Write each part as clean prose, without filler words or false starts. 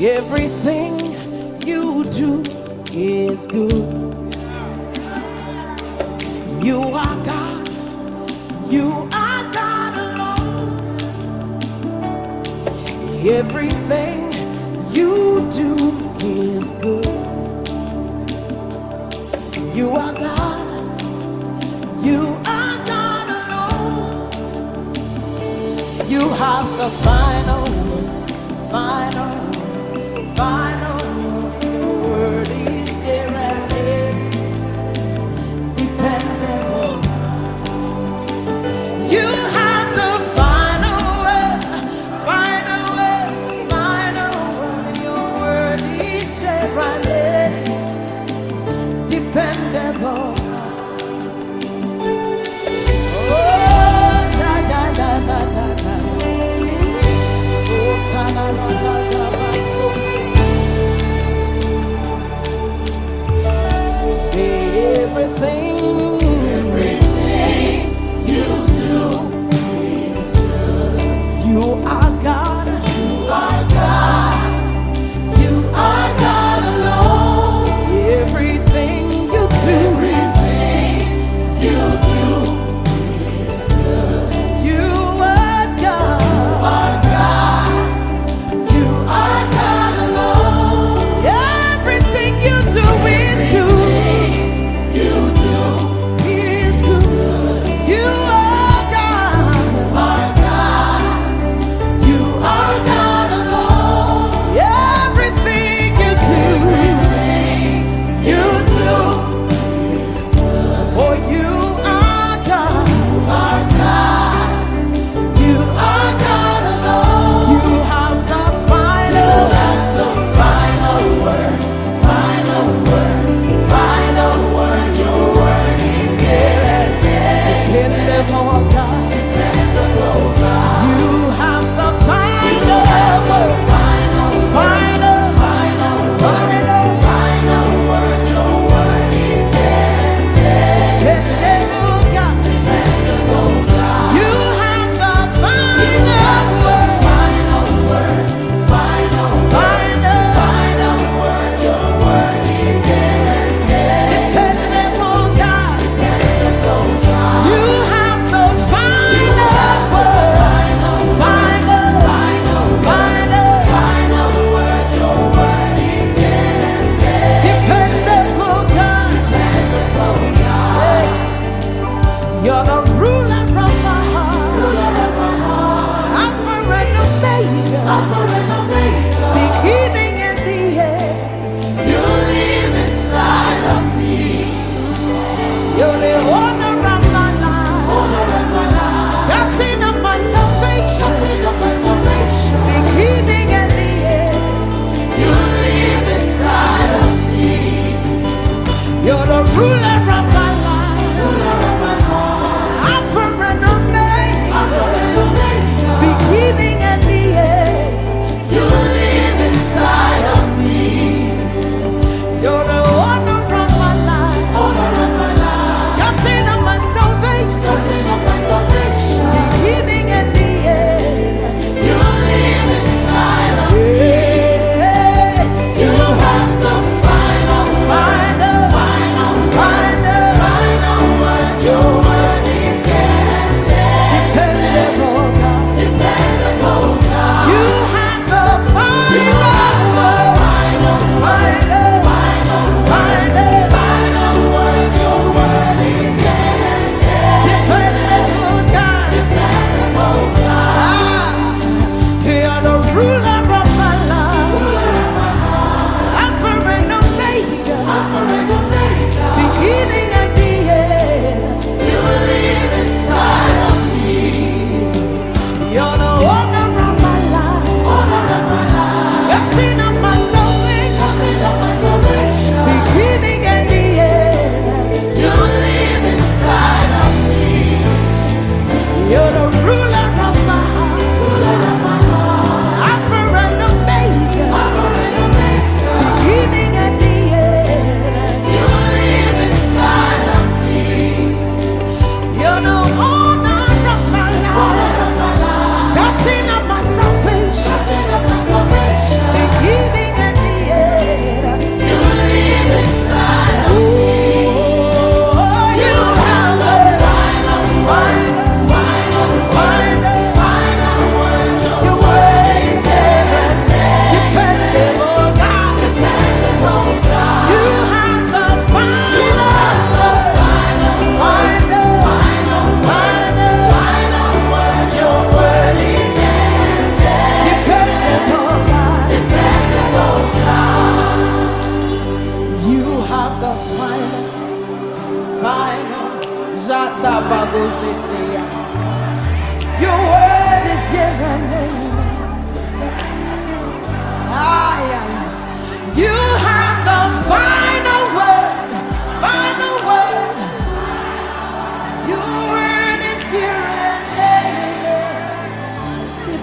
Everything you do is good. You are God. You are God alone. Everything you do is good. You are God. You are God alone. You have the final word, final word is here and here, dependable. You have the final word, final word, final word. Your word is here and here, dependable. Oh, da da da da da da. Oh, ta la la la la la. Everything you do is good. You are God. You are God. You are God alone. Everything you do. Everything you do is good. You are God. You are God. You are God alone. Everything you do is good. You're the ruler of my heart. Alpha and Omega. Beginning and the end. You live inside of me. You're the owner of my life. Captain of my salvation. Beginning and the end. You live inside of me. You're the ruler of my life. Beginning and the end,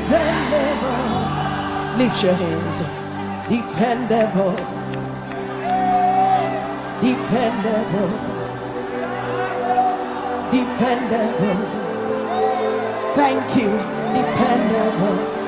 dependable. Lift your hands. Dependable. Dependable. Dependable. Thank you. Dependable.